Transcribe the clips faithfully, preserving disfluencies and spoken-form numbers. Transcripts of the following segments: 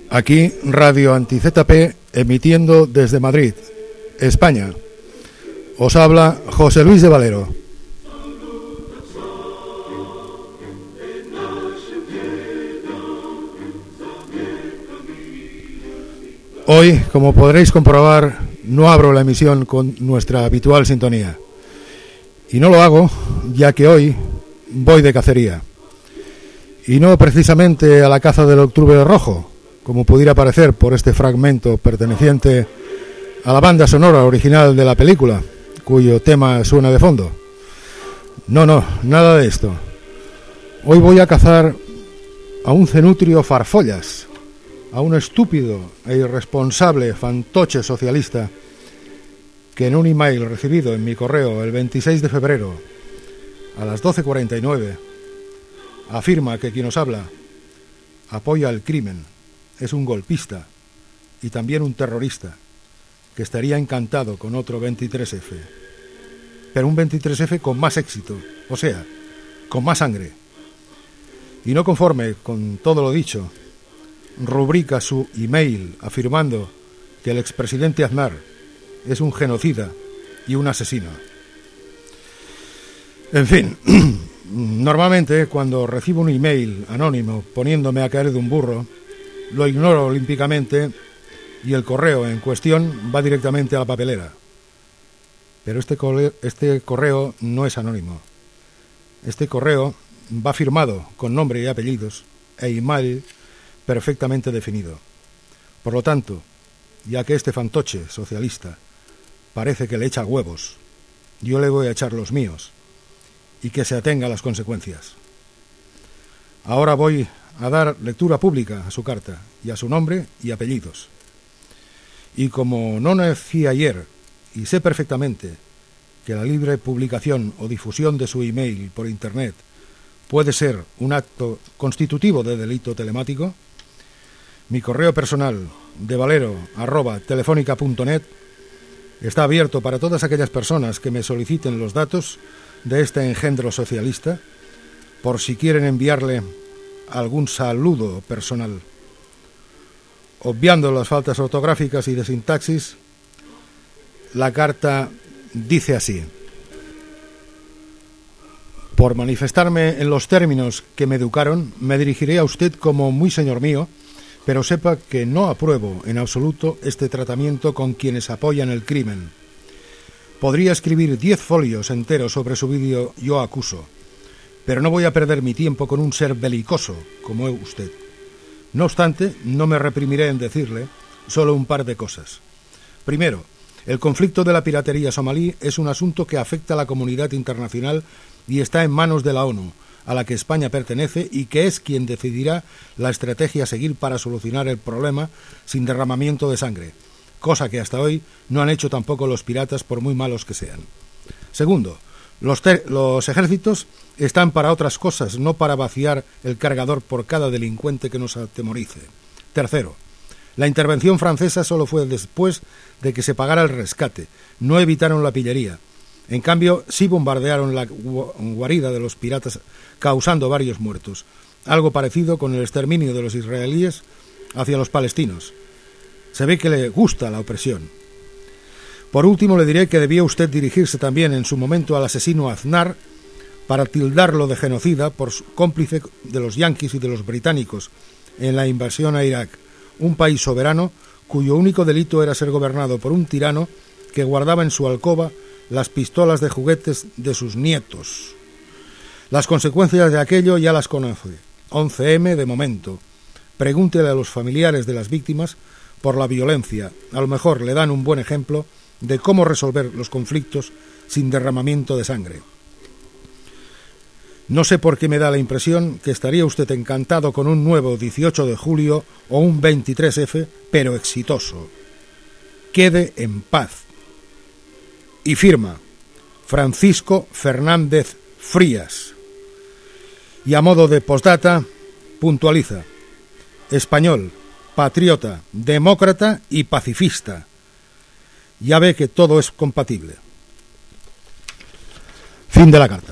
Aquí Radio Anti-Z P, emitiendo desde Madrid, España. Os habla José Luis de Valero. Hoy, como podréis comprobar, no abro la emisión con nuestra habitual sintonía. Y no lo hago, ya que hoy voy de cacería. Y no precisamente a la caza del Octubre Rojo, como pudiera parecer por este fragmento perteneciente a la banda sonora original de la película, cuyo tema suena de fondo. No, no, nada de esto. Hoy voy a cazar a un cenutrio farfollas, a un estúpido e irresponsable fantoche socialista que en un email recibido en mi correo el veintiséis de febrero a las doce cuarenta y nueve afirma que quien os habla apoya el crimen, es un golpista y también un terrorista que estaría encantado con otro veintitrés efe, pero un veintitrés efe con más éxito, o sea, con más sangre. Y no conforme con todo lo dicho, rubrica su email afirmando que el expresidente Aznar es un genocida y un asesino. En fin, normalmente cuando recibo un email anónimo poniéndome a caer de un burro, lo ignoro olímpicamente y el correo en cuestión va directamente a la papelera. Pero este correo, este correo no es anónimo. Este correo va firmado con nombre y apellidos e email perfectamente definido. Por lo tanto, ya que este fantoche socialista parece que le echa huevos, yo le voy a echar los míos y que se atenga a las consecuencias. Ahora voy a dar lectura pública a su carta y a su nombre y apellidos. Y como no nací ayer y sé perfectamente que la libre publicación o difusión de su email por internet puede ser un acto constitutivo de delito telemático, mi correo personal de valero arroba telefónica punto net está abierto para todas aquellas personas que me soliciten los datos de este engendro socialista por si quieren enviarle algún saludo personal. Obviando las faltas ortográficas y de sintaxis, la carta dice así: por manifestarme en los términos que me educaron, me dirigiré a usted como muy señor mío, pero sepa que no apruebo en absoluto este tratamiento con quienes apoyan el crimen. Podría escribir diez folios enteros sobre su vídeo Yo acuso, pero no voy a perder mi tiempo con un ser belicoso como es usted. No obstante, no me reprimiré en decirle solo un par de cosas. Primero, el conflicto de la piratería somalí es un asunto que afecta a la comunidad internacional y está en manos de la ONU, a la que España pertenece y que es quien decidirá la estrategia a seguir para solucionar el problema sin derramamiento de sangre, cosa que hasta hoy no han hecho tampoco los piratas por muy malos que sean. Segundo, los, los ejércitos están para otras cosas, no para vaciar el cargador por cada delincuente que nos atemorice. Tercero, la intervención francesa solo fue después de que se pagara el rescate, no evitaron la pillería. En cambio, sí bombardearon la guarida de los piratas, causando varios muertos. Algo parecido con el exterminio de los israelíes hacia los palestinos. Se ve que le gusta la opresión. Por último, le diré que debía usted dirigirse también en su momento al asesino Aznar para tildarlo de genocida por cómplice de los yanquis y de los británicos en la invasión a Irak, un país soberano cuyo único delito era ser gobernado por un tirano que guardaba en su alcoba las pistolas de juguetes de sus nietos. Las consecuencias de aquello ya las conoce. once eme de momento. Pregúntele a los familiares de las víctimas por la violencia. A lo mejor le dan un buen ejemplo de cómo resolver los conflictos sin derramamiento de sangre. No sé por qué me da la impresión que estaría usted encantado con un nuevo dieciocho de julio o un veintitrés efe, pero exitoso. Quede en paz. Y firma Francisco Fernández Frías. Y a modo de postdata, puntualiza: español, patriota, demócrata y pacifista. Ya ve que todo es compatible. Fin de la carta.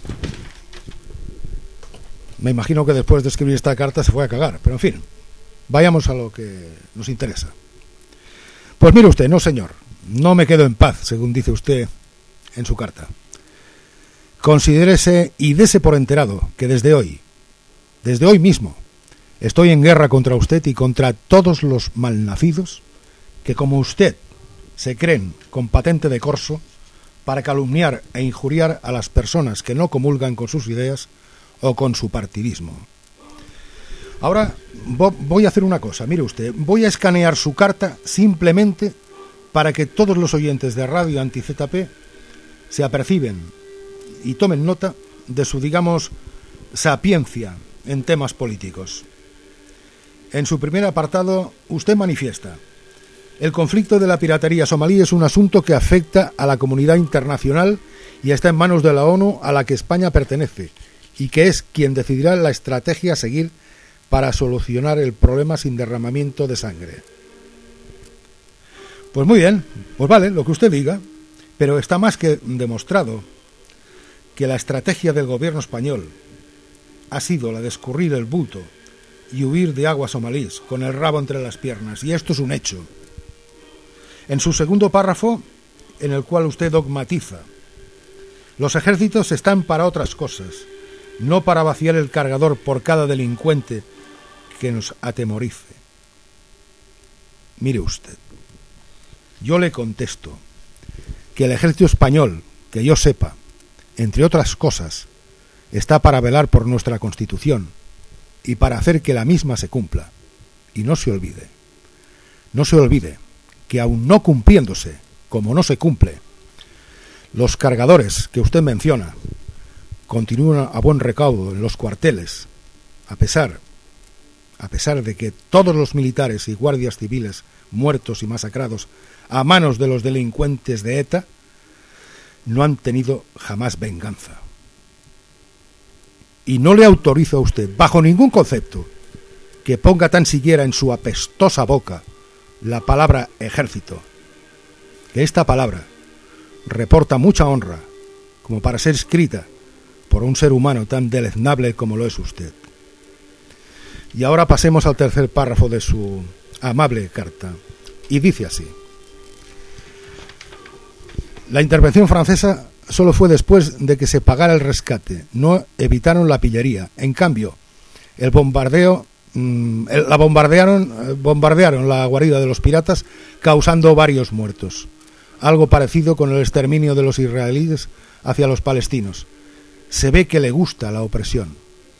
Me imagino que después de escribir esta carta se fue a cagar, pero en fin, Vayamos a lo que nos interesa. Pues mire usted, no señor, no me quedo en paz, según dice usted en su carta. Considérese y dese por enterado que desde hoy, desde hoy mismo, estoy en guerra contra usted y contra todos los malnacidos que, como usted, se creen con patente de corso para calumniar e injuriar a las personas que no comulgan con sus ideas o con su partidismo. Ahora voy a hacer una cosa, mire usted, voy a escanear su carta simplemente para que todos los oyentes de Radio Anti-Z P se aperciben y tomen nota de su, digamos, sapiencia en temas políticos. En su primer apartado, usted manifiesta: el conflicto de la piratería somalí es un asunto que afecta a la comunidad internacional y está en manos de la ONU, a la que España pertenece, y que es quien decidirá la estrategia a seguir para solucionar el problema sin derramamiento de sangre. Pues muy bien, pues vale, lo que usted diga, pero está más que demostrado que la estrategia del gobierno español ha sido la de escurrir el bulto y huir de aguas somalíes con el rabo entre las piernas, y esto es un hecho. En su segundo párrafo, en el cual usted dogmatiza: los ejércitos están para otras cosas, no para vaciar el cargador por cada delincuente que nos atemorice. Mire usted, yo le contesto que el ejército español, que yo sepa, entre otras cosas, está para velar por nuestra Constitución y para hacer que la misma se cumpla. Y no se olvide, no se olvide que aun no cumpliéndose, como no se cumple, los cargadores que usted menciona continúan a buen recaudo en los cuarteles, a pesar, a pesar de que todos los militares y guardias civiles muertos y masacrados a manos de los delincuentes de ETA no han tenido jamás venganza. Y no le autorizo a usted, bajo ningún concepto, que ponga tan siquiera en su apestosa boca la palabra ejército, que esta palabra reporta mucha honra como para ser escrita por un ser humano tan deleznable como lo es usted. Y ahora pasemos al tercer párrafo de su amable carta, y dice así: la intervención francesa solo fue después de que se pagara el rescate, no evitaron la pillería. En cambio, el bombardeo mmm, la bombardearon bombardearon la guarida de los piratas, causando varios muertos. Algo parecido con el exterminio de los israelíes hacia los palestinos. Se ve que le gusta la opresión.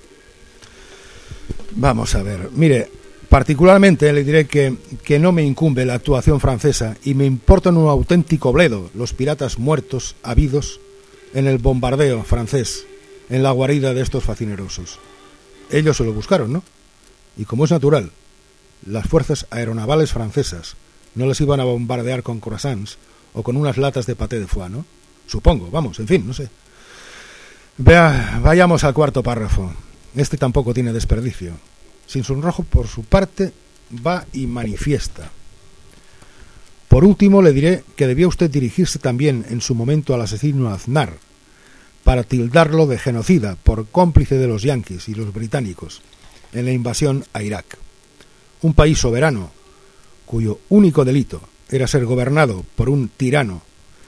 Vamos a ver, mire, particularmente le diré que, que no me incumbe la actuación francesa y me importan un auténtico bledo los piratas muertos habidos en el bombardeo francés en la guarida de estos facinerosos. Ellos se lo buscaron, ¿no? Y como es natural, las fuerzas aeronavales francesas no les iban a bombardear con croissants o con unas latas de paté de foie, ¿no? Supongo, vamos, en fin, no sé. Vea, vayamos al cuarto párrafo. Este tampoco tiene desperdicio. Sin sonrojo, por su parte, va y manifiesta: por último, le diré que debía usted dirigirse también en su momento al asesino Aznar para tildarlo de genocida por cómplice de los yanquis y los británicos en la invasión a Irak. Un país soberano cuyo único delito era ser gobernado por un tirano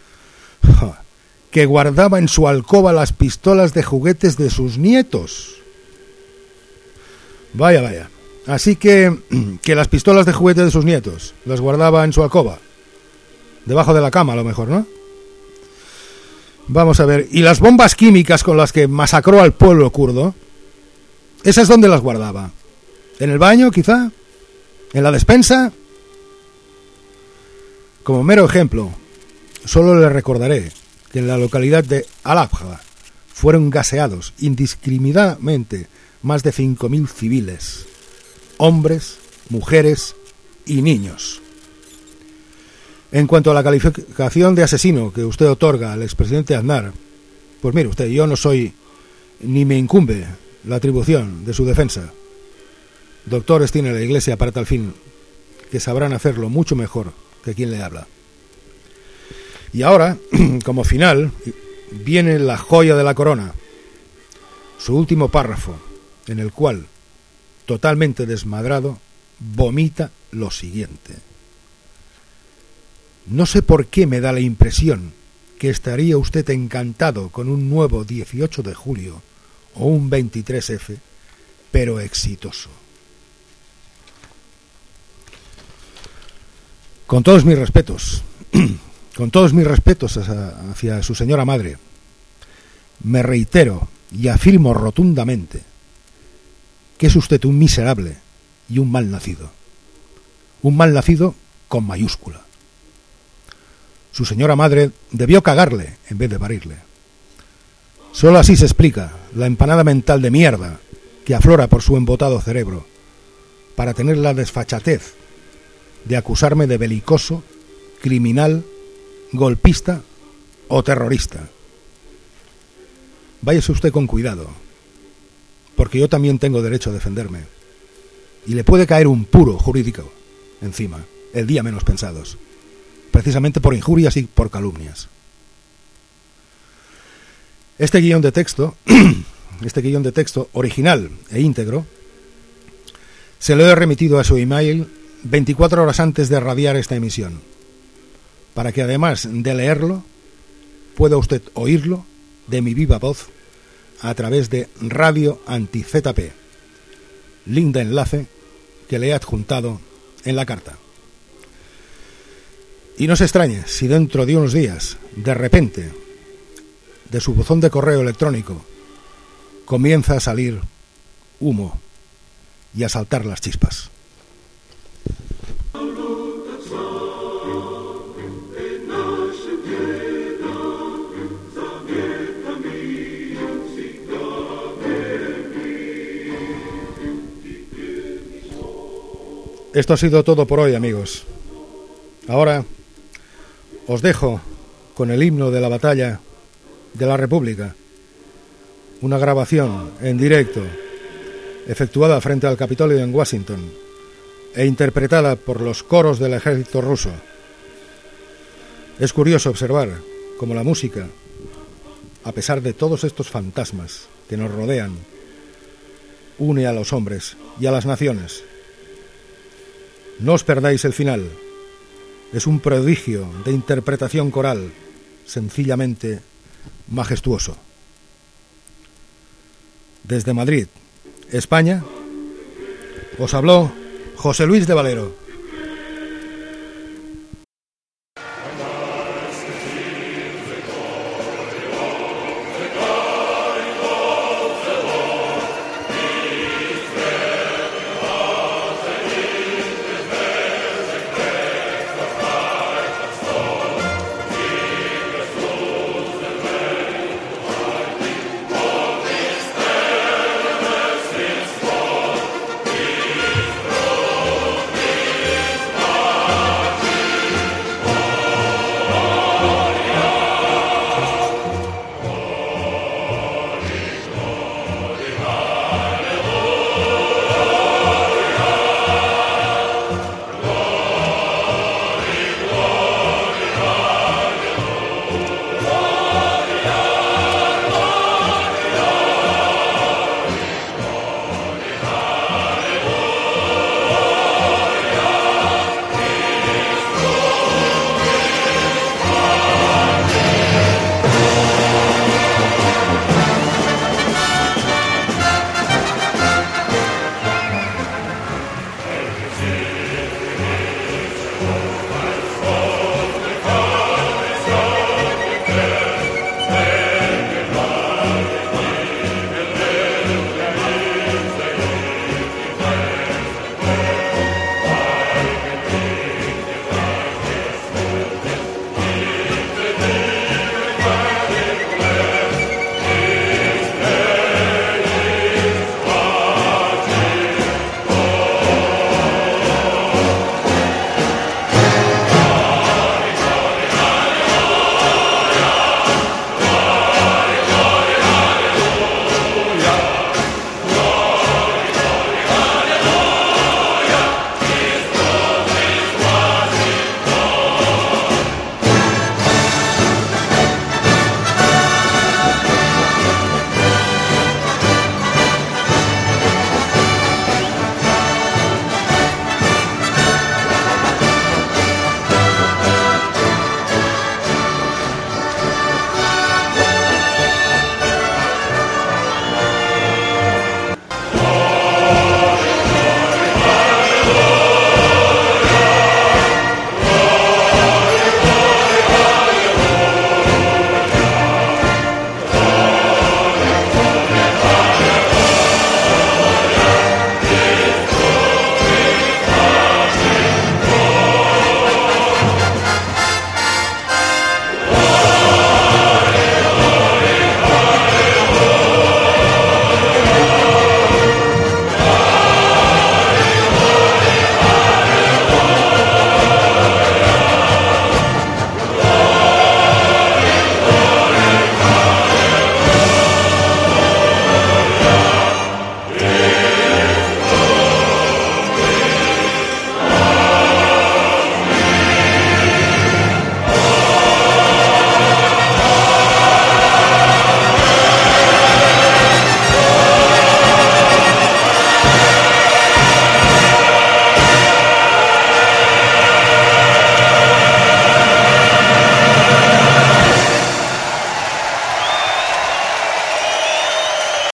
que guardaba en su alcoba las pistolas de juguetes de sus nietos. Vaya, vaya. Así que, que las pistolas de juguete de sus nietos las guardaba en su alcoba, debajo de la cama a lo mejor, ¿no? Vamos a ver, ¿y las bombas químicas con las que masacró al pueblo kurdo? ¿Esas dónde las guardaba? ¿En el baño, quizá? ¿En la despensa? Como mero ejemplo, solo le recordaré que en la localidad de Al-Abha fueron gaseados indiscriminadamente más de cinco mil civiles, hombres, mujeres y niños. En cuanto a la calificación de asesino que usted otorga al expresidente Aznar, pues mire usted, yo no soy, ni me incumbe la atribución de su defensa. Doctores tiene la Iglesia para tal fin, que sabrán hacerlo mucho mejor que quien le habla. Y ahora, como final, viene la joya de la corona, su último párrafo, en el cual, totalmente desmadrado, vomita lo siguiente: no sé por qué me da la impresión que estaría usted encantado con un nuevo dieciocho de julio o un veintitrés efe, pero exitoso. Con todos mis respetos, con todos mis respetos hacia su señora madre, me reitero y afirmo rotundamente que es usted un miserable y un mal nacido. Un mal nacido con mayúscula. Su señora madre debió cagarle en vez de parirle. Solo así se explica la empanada mental de mierda que aflora por su embotado cerebro para tener la desfachatez de acusarme de belicoso, criminal, golpista o terrorista. Váyase usted con cuidado, porque yo también tengo derecho a defenderme. Y le puede caer un puro jurídico encima, el día menos pensados, precisamente por injurias y por calumnias. Este guión de texto, este guión de texto original e íntegro, se lo he remitido a su email veinticuatro horas antes de radiar esta emisión, para que además de leerlo, pueda usted oírlo de mi viva voz a través de Radio Anti-Z P, link de enlace que le he adjuntado en la carta. Y no se extrañe si dentro de unos días, de repente, de su buzón de correo electrónico, comienza a salir humo y a saltar las chispas. Esto ha sido todo por hoy, amigos. Ahora os dejo con el himno de la batalla de la República, una grabación en directo efectuada frente al Capitolio en Washington e interpretada por los coros del ejército ruso. Es curioso observar cómo la música, a pesar de todos estos fantasmas que nos rodean, une a los hombres y a las naciones. No os perdáis el final. Es un prodigio de interpretación coral, sencillamente majestuoso. Desde Madrid, España, os habló José Luis de Valero.